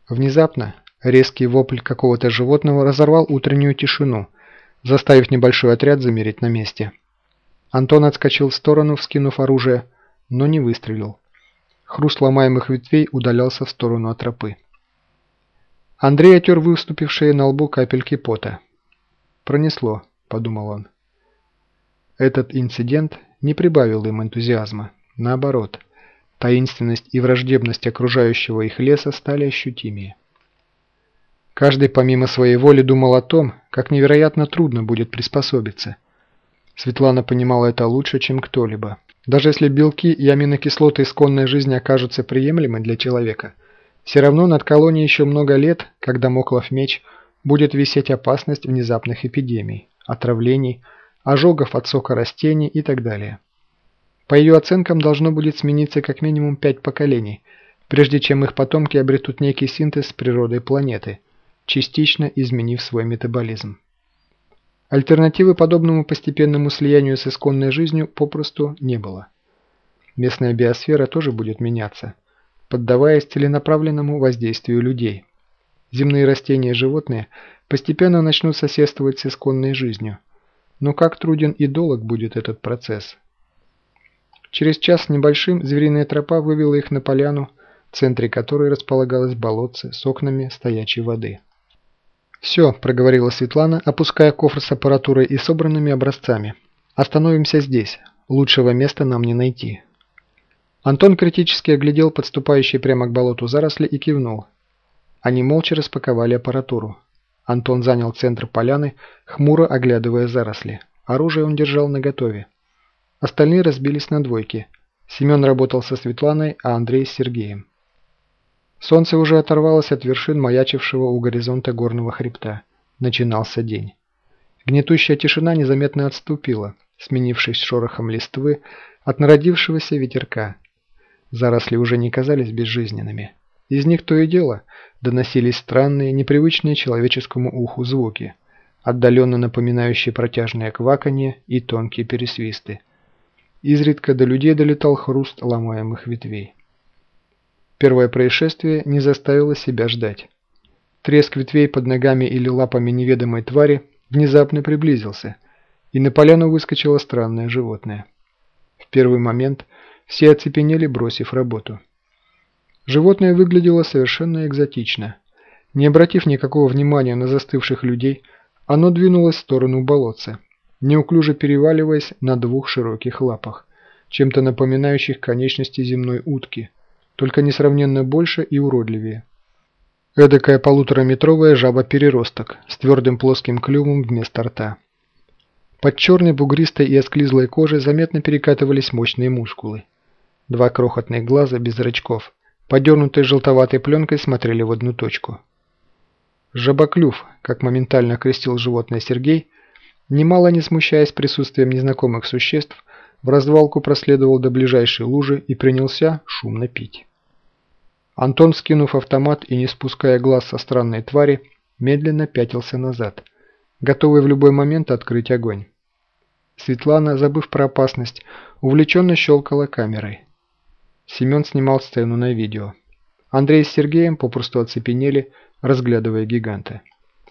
Внезапно резкий вопль какого-то животного разорвал утреннюю тишину, заставив небольшой отряд замереть на месте. Антон отскочил в сторону, вскинув оружие, но не выстрелил. Хруст ломаемых ветвей удалялся в сторону от тропы. Андрей отер выступившие на лбу капельки пота. «Пронесло», — подумал он. Этот инцидент не прибавил им энтузиазма. Наоборот, таинственность и враждебность окружающего их леса стали ощутимее. Каждый помимо своей воли думал о том, как невероятно трудно будет приспособиться. Светлана понимала это лучше, чем кто-либо. Даже если белки и аминокислоты исконной жизни окажутся приемлемы для человека, все равно над колонией еще много лет, как дамоклов меч, будет висеть опасность внезапных эпидемий, отравлений, ожогов от сока растений и так далее. По ее оценкам должно будет смениться как минимум 5 поколений, прежде чем их потомки обретут некий синтез с природой планеты, частично изменив свой метаболизм. Альтернативы подобному постепенному слиянию с исконной жизнью попросту не было. Местная биосфера тоже будет меняться, поддаваясь целенаправленному воздействию людей. Земные растения и животные постепенно начнут соседствовать с исконной жизнью. Но как труден и долг будет этот процесс. Через час с небольшим звериная тропа вывела их на поляну, в центре которой располагалось болотце с окнами стоячей воды. «Все», – проговорила Светлана, опуская кофр с аппаратурой и собранными образцами. «Остановимся здесь. Лучшего места нам не найти». Антон критически оглядел подступающие прямо к болоту заросли и кивнул. Они молча распаковали аппаратуру. Антон занял центр поляны, хмуро оглядывая заросли. Оружие он держал наготове. Остальные разбились на двойки. Семен работал со Светланой, а Андрей с Сергеем. Солнце уже оторвалось от вершин маячившего у горизонта горного хребта. Начинался день. Гнетущая тишина незаметно отступила, сменившись шорохом листвы от народившегося ветерка. Заросли уже не казались безжизненными. Из них то и дело доносились странные, непривычные человеческому уху звуки, отдаленно напоминающие протяжное кваканье и тонкие пересвисты. Изредка до людей долетал хруст ломаемых ветвей. Первое происшествие не заставило себя ждать. Треск ветвей под ногами или лапами неведомой твари внезапно приблизился, и на поляну выскочило странное животное. В первый момент все оцепенели, бросив работу. Животное выглядело совершенно экзотично. Не обратив никакого внимания на застывших людей, оно двинулось в сторону болотца, неуклюже переваливаясь на двух широких лапах, чем-то напоминающих конечности земной утки, только несравненно больше и уродливее. Эдакая полутораметровая жаба-переросток с твердым плоским клювом вместо рта. Под черной бугристой и осклизлой кожей заметно перекатывались мощные мускулы. Два крохотных глаза без зрачков, подернутые желтоватой пленкой, смотрели в одну точку. «Жабоклюв», как моментально окрестил животное Сергей, немало не смущаясь присутствием незнакомых существ, в развалку проследовал до ближайшей лужи и принялся шумно пить. Антон, скинув автомат и не спуская глаз со странной твари, медленно пятился назад, готовый в любой момент открыть огонь. Светлана, забыв про опасность, увлеченно щелкала камерой. Семен снимал сцену на видео. Андрей с Сергеем попросту оцепенели, разглядывая гиганта.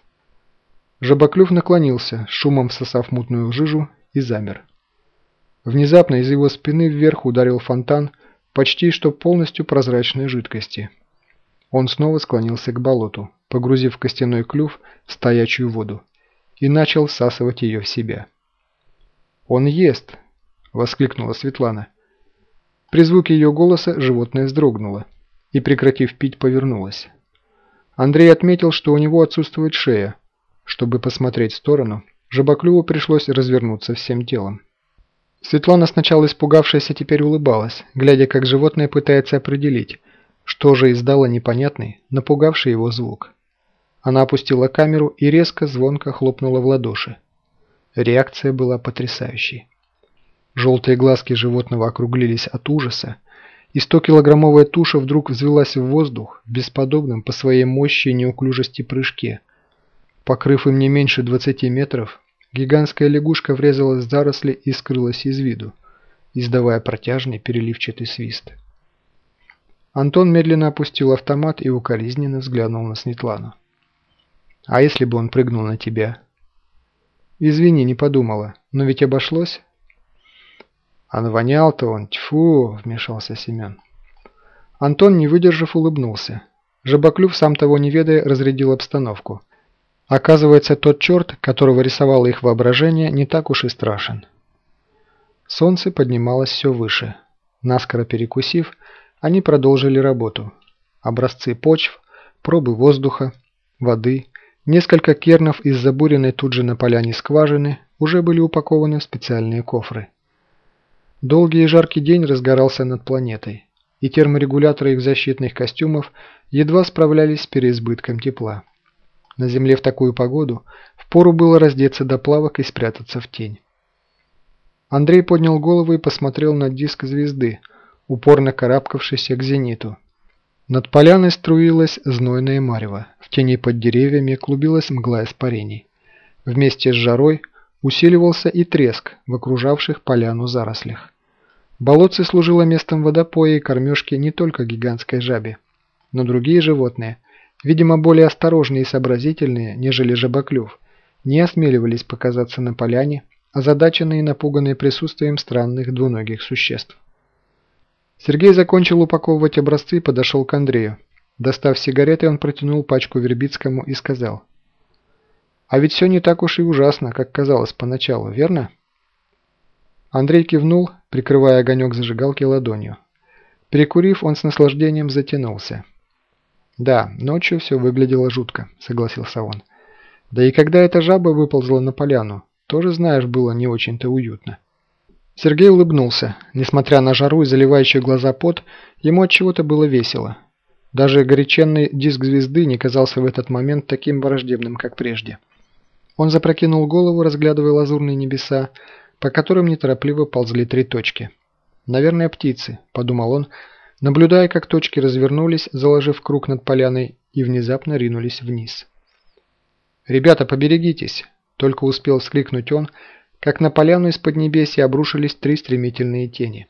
Жабоклюв наклонился, шумом всосав мутную жижу, и замер. Внезапно из его спины вверх ударил фонтан почти что полностью прозрачной жидкости. Он снова склонился к болоту, погрузив костяной клюв в стоячую воду, и начал всасывать ее в себя. «Он ест!» – воскликнула Светлана. При звуке ее голоса животное вздрогнуло и, прекратив пить, повернулось. Андрей отметил, что у него отсутствует шея. Чтобы посмотреть в сторону, жабоклюву пришлось развернуться всем телом. Светлана, сначала испугавшаяся, теперь улыбалась, глядя, как животное пытается определить, что же издало непонятный, напугавший его звук. Она опустила камеру и резко, звонко хлопнула в ладоши. Реакция была потрясающей. Желтые глазки животного округлились от ужаса, и 100-килограммовая туша вдруг взвелась в воздух в бесподобном по своей мощи и неуклюжести прыжке. Покрыв им не меньше 20 метров, гигантская лягушка врезалась в заросли и скрылась из виду, издавая протяжный переливчатый свист. Антон медленно опустил автомат и укоризненно взглянул на Светлану. «А если бы он прыгнул на тебя?» «Извини, не подумала, но ведь обошлось». «А навонял-то он, тьфу!» – вмешался Семен. Антон, не выдержав, улыбнулся. Жабоклюв, сам того не ведая, разрядил обстановку. Оказывается, тот черт, которого рисовало их воображение, не так уж и страшен. Солнце поднималось все выше. Наскоро перекусив, они продолжили работу. Образцы почв, пробы воздуха, воды, несколько кернов из забуренной тут же на поляне скважины уже были упакованы в специальные кофры. Долгий и жаркий день разгорался над планетой, и терморегуляторы их защитных костюмов едва справлялись с переизбытком тепла. На Земле в такую погоду впору было раздеться до плавок и спрятаться в тень. Андрей поднял голову и посмотрел на диск звезды, упорно карабкавшийся к зениту. Над поляной струилась знойное марево, в тени под деревьями клубилась мгла испарений. Вместе с жарой усиливался и треск в окружавших поляну зарослях. Болотце служило местом водопоя и кормежки не только гигантской жабе, но другие животные, видимо более осторожные и сообразительные, нежели жабоклюв, не осмеливались показаться на поляне, озадаченные и напуганные присутствием странных двуногих существ. Сергей закончил упаковывать образцы и подошел к Андрею. Достав сигареты, он протянул пачку Вербицкому и сказал: «А ведь все не так уж и ужасно, как казалось поначалу, верно?» Андрей кивнул, прикрывая огонек зажигалки ладонью. Перекурив, он с наслаждением затянулся. «Да, ночью все выглядело жутко», — согласился он. «Да и когда эта жаба выползла на поляну, тоже, знаешь, было не очень-то уютно». Сергей улыбнулся. Несмотря на жару и заливающий глаза пот, ему от чего-то было весело. Даже горяченный диск звезды не казался в этот момент таким враждебным, как прежде. Он запрокинул голову, разглядывая лазурные небеса, по которым неторопливо ползли три точки. «Наверное, птицы», – подумал он, наблюдая, как точки развернулись, заложив круг над поляной, и внезапно ринулись вниз. «Ребята, поберегитесь!» – только успел вскрикнуть он, как на поляну из поднебесья обрушились три стремительные тени.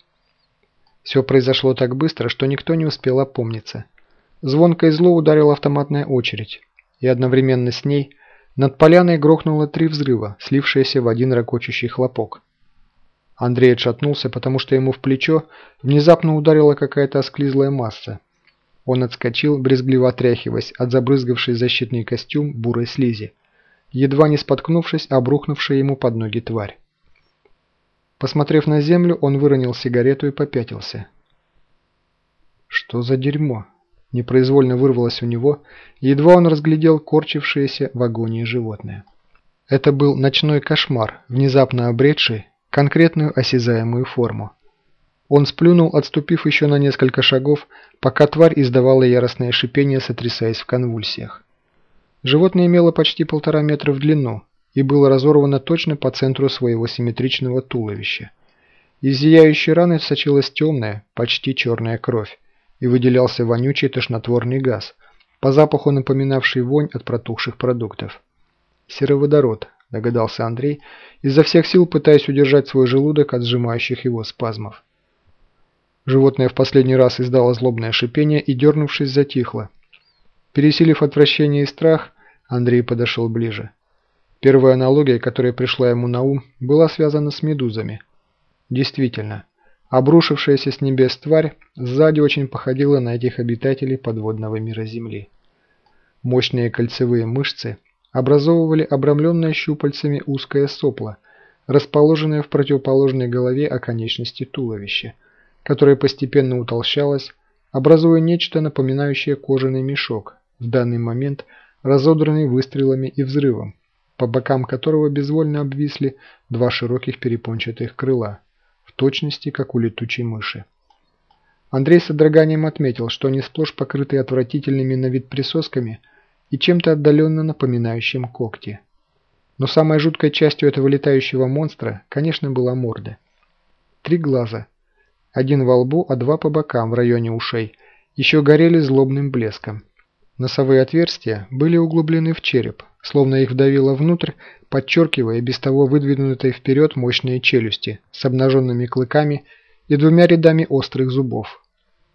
Все произошло так быстро, что никто не успел опомниться. Звонко и зло ударила автоматная очередь, и одновременно с ней над поляной грохнуло три взрыва, слившиеся в один ракочущий хлопок. Андрей отшатнулся, потому что ему в плечо внезапно ударила какая-то осклизлая масса. Он отскочил, брезгливо отряхиваясь от забрызгавшей защитный костюм бурой слизи, едва не споткнувшись об рухнувшей ему под ноги тварь. Посмотрев на землю, он выронил сигарету и попятился. «Что за дерьмо?» – непроизвольно вырвалось у него, и едва он разглядел корчившееся в агонии животное. Это был ночной кошмар, внезапно обретший конкретную осязаемую форму. Он сплюнул, отступив еще на несколько шагов, пока тварь издавала яростное шипение, сотрясаясь в конвульсиях. Животное имело почти 1,5 метра в длину и было разорвано точно по центру своего симметричного туловища. Из зияющей раны сочилась темная, почти черная кровь, и выделялся вонючий тошнотворный газ, по запаху напоминавший вонь от протухших продуктов. «Сероводород», – догадался Андрей, изо всех сил пытаясь удержать свой желудок от сжимающих его спазмов. Животное в последний раз издало злобное шипение и, дернувшись, затихло. Пересилив отвращение и страх, Андрей подошел ближе. Первая аналогия, которая пришла ему на ум, была связана с медузами. Действительно, обрушившаяся с небес тварь сзади очень походила на этих обитателей подводного мира Земли. Мощные кольцевые мышцы образовывали обрамленное щупальцами узкое сопло, расположенное в противоположной голове оконечности туловища, которое постепенно утолщалось, образуя нечто напоминающее кожаный мешок, в данный момент разодранный выстрелами и взрывом, по бокам которого безвольно обвисли два широких перепончатых крыла, в точности как у летучей мыши. Андрей с содроганием отметил, что они сплошь покрыты отвратительными на вид присосками и чем-то отдаленно напоминающим когти. Но самой жуткой частью этого летающего монстра, конечно, была морда. 3 глаза. Один во лбу, а 2 по бокам в районе ушей еще горели злобным блеском. Носовые отверстия были углублены в череп, словно их вдавило внутрь, подчеркивая без того выдвинутые вперед мощные челюсти с обнаженными клыками и 2 рядами острых зубов.